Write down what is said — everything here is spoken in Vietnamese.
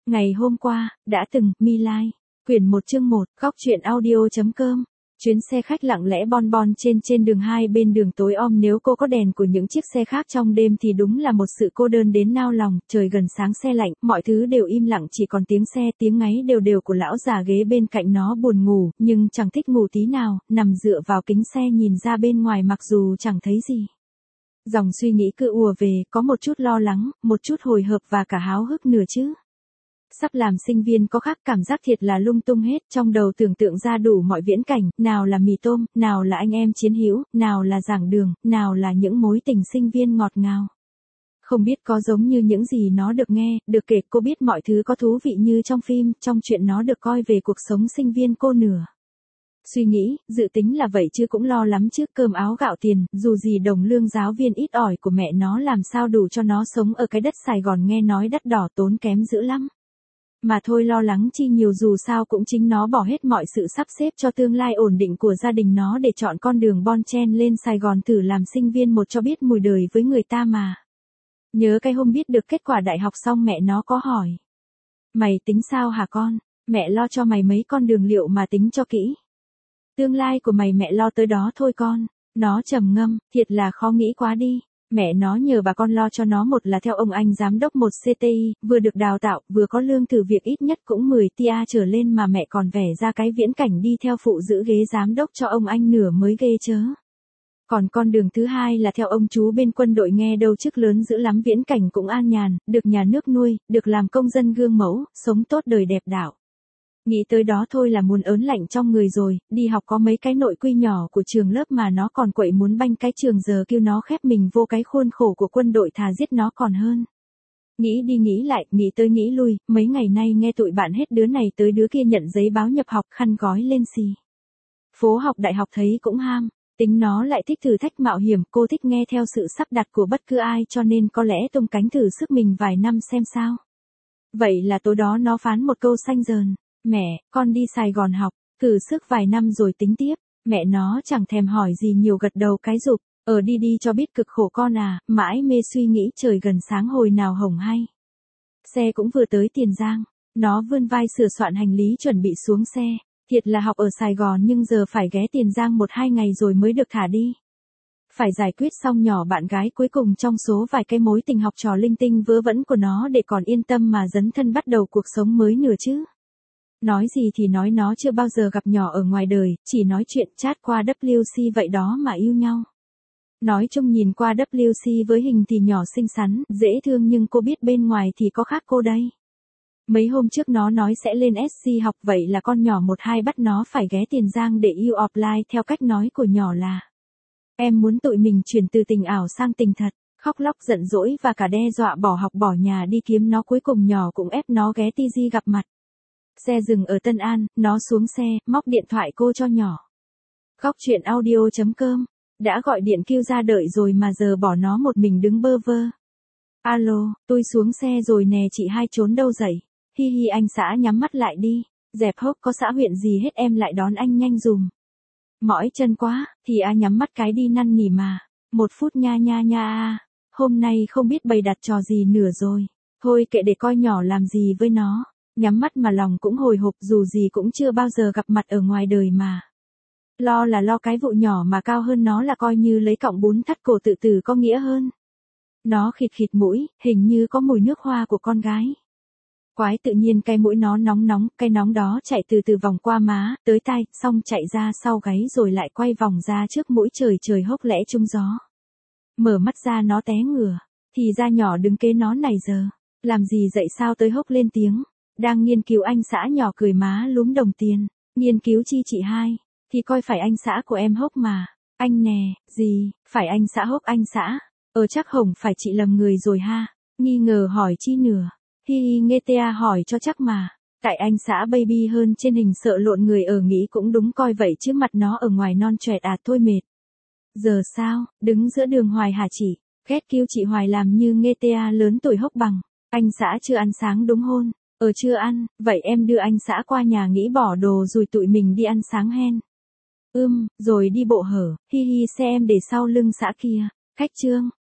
Ngày hôm qua, đã từng, My Lai. Quyển 1 chương 1, góc truyện audio.com. Chuyến xe khách lặng lẽ bon bon trên đường hai bên đường tối om, nếu cô có đèn của những chiếc xe khác trong đêm thì đúng là một sự cô đơn đến nao lòng. Trời gần sáng, xe lạnh, mọi thứ đều im lặng, chỉ còn tiếng xe, tiếng ngáy đều đều của lão già ghế bên cạnh nó buồn ngủ, nhưng chẳng thích ngủ tí nào, nằm dựa vào kính xe nhìn ra bên ngoài mặc dù chẳng thấy gì. Dòng suy nghĩ cứ ùa về, có một chút lo lắng, một chút hồi hộp và cả háo hức nữa chứ. Sắp làm sinh viên có khác, cảm giác thiệt là lung tung hết, trong đầu tưởng tượng ra đủ mọi viễn cảnh, nào là mì tôm, nào là anh em chiến hữu, nào là giảng đường, nào là những mối tình sinh viên ngọt ngào. Không biết có giống như những gì nó được nghe, được kể, cô biết mọi thứ có thú vị như trong phim, trong chuyện nó được coi về cuộc sống sinh viên cô nửa. Suy nghĩ, dự tính là vậy chứ cũng lo lắm chứ, cơm áo gạo tiền, dù gì đồng lương giáo viên ít ỏi của mẹ nó làm sao đủ cho nó sống ở cái đất Sài Gòn nghe nói đắt đỏ tốn kém dữ lắm. Mà thôi lo lắng chi nhiều, dù sao cũng chính nó bỏ hết mọi sự sắp xếp cho tương lai ổn định của gia đình nó để chọn con đường bon chen lên Sài Gòn thử làm sinh viên một cho biết mùi đời với người ta mà. Nhớ cái hôm biết được kết quả đại học xong mẹ nó có hỏi. Mày tính sao hả con? Mẹ lo cho mày mấy con đường liệu mà tính cho kỹ. Tương lai của mày mẹ lo tới đó thôi con. Nó trầm ngâm, thiệt là khó nghĩ quá đi. Mẹ nó nhờ bà con lo cho nó, một là theo ông anh giám đốc một CTI, vừa được đào tạo, vừa có lương thử việc ít nhất cũng 10 tia trở lên, mà mẹ còn vẽ ra cái viễn cảnh đi theo phụ giữ ghế giám đốc cho ông anh nửa mới ghê chớ. Còn con đường thứ hai là theo ông chú bên quân đội, nghe đâu chức lớn dữ lắm, viễn cảnh cũng an nhàn, được nhà nước nuôi, được làm công dân gương mẫu, sống tốt đời đẹp đạo. Nghĩ tới đó thôi là muốn ớn lạnh trong người rồi, đi học có mấy cái nội quy nhỏ của trường lớp mà nó còn quậy muốn banh cái trường, giờ kêu nó khép mình vô cái khuôn khổ của quân đội thà giết nó còn hơn. Nghĩ đi nghĩ lại, nghĩ tới nghĩ lui, mấy ngày nay nghe tụi bạn hết đứa này tới đứa kia nhận giấy báo nhập học, khăn gói lên xì. Phố học đại học thấy cũng ham, tính nó lại thích thử thách mạo hiểm, cô thích nghe theo sự sắp đặt của bất cứ ai, cho nên có lẽ tung cánh thử sức mình vài năm xem sao. Vậy là tối đó nó phán một câu xanh dờn. Mẹ, con đi Sài Gòn học, thử sức vài năm rồi tính tiếp. Mẹ nó chẳng thèm hỏi gì nhiều, gật đầu cái rụp. Đi đi cho biết cực khổ con à, mãi mê suy nghĩ. Trời gần sáng hồi nào hổng hay. Xe cũng vừa tới Tiền Giang. Nó vươn vai sửa soạn hành lý chuẩn bị xuống xe. Thiệt là học ở Sài Gòn nhưng giờ phải ghé Tiền Giang 1-2 ngày rồi mới được thả đi. Phải giải quyết xong nhỏ bạn gái cuối cùng trong số vài cái mối tình học trò linh tinh vớ vẩn của nó để còn yên tâm mà dấn thân bắt đầu cuộc sống mới nữa chứ. Nói gì thì nói, nó chưa bao giờ gặp nhỏ ở ngoài đời, chỉ nói chuyện chat qua WC vậy đó mà yêu nhau. Nói chung nhìn qua WC với hình thì nhỏ xinh xắn, dễ thương, nhưng cô biết bên ngoài thì có khác cô đây. Mấy hôm trước nó nói sẽ lên SC học, vậy là con nhỏ 1-2 bắt nó phải ghé Tiền Giang để yêu offline, theo cách nói của nhỏ là em muốn tụi mình chuyển từ tình ảo sang tình thật. Khóc lóc giận dỗi và cả đe dọa bỏ học bỏ nhà đi kiếm nó, cuối cùng nhỏ cũng ép nó ghé TG gặp mặt. Xe dừng ở Tân An, nó xuống xe, móc điện thoại cô cho nhỏ. Góc truyện audio.com, đã gọi điện kêu ra đợi rồi mà giờ bỏ nó một mình đứng bơ vơ. Alo, tôi xuống xe rồi nè chị hai, trốn đâu dậy? Hi hi, anh xã nhắm mắt lại đi. Dẹp hốc, có xã huyện gì hết, em lại đón anh nhanh dùm. Mỏi chân quá, thì nhắm mắt cái đi năn nỉ mà. 1 phút nha nha nha. Hôm nay không biết bày đặt trò gì nữa rồi. Thôi kệ, để coi nhỏ làm gì với nó. Nhắm mắt mà lòng cũng hồi hộp, dù gì cũng chưa bao giờ gặp mặt ở ngoài đời mà. Lo là lo cái vụ nhỏ mà cao hơn nó là coi như lấy cọng bún thắt cổ tự tử có nghĩa hơn. Nó khịt khịt mũi, hình như có mùi nước hoa của con gái. Quái tự nhiên cái mũi nó nóng nóng, cái nóng đó chạy từ từ vòng qua má, tới tai, xong chạy ra sau gáy rồi lại quay vòng ra trước mũi. Trời hốc lẽ trúng gió. Mở mắt ra nó té ngửa, thì ra nhỏ đứng kế nó này giờ. Làm gì dậy sao tới hốc lên tiếng. Đang nghiên cứu, anh xã nhỏ cười má lúm đồng tiền. Nghiên cứu chi chị hai? Thì coi phải anh xã của em hốc mà. Anh nè, gì, phải anh xã hốc anh xã? Chắc hổng phải chị lầm người rồi ha. Nghi ngờ hỏi chi nửa. Hi hi, nghe tea hỏi cho chắc mà. Tại anh xã baby hơn trên hình, sợ lộn người, nghĩ cũng đúng, coi vậy chứ mặt nó ở ngoài non choẹt thôi mệt. Giờ sao, đứng giữa đường hoài hả chị? Ghét kêu chị hoài làm như nghe tea lớn tuổi hốc bằng. Anh xã chưa ăn sáng đúng hôn? Chưa ăn, vậy em đưa anh xã qua nhà nghĩ bỏ đồ rồi tụi mình đi ăn sáng hen. Rồi đi bộ hở, hi hi, xe em để sau lưng xã kia. Khách trương,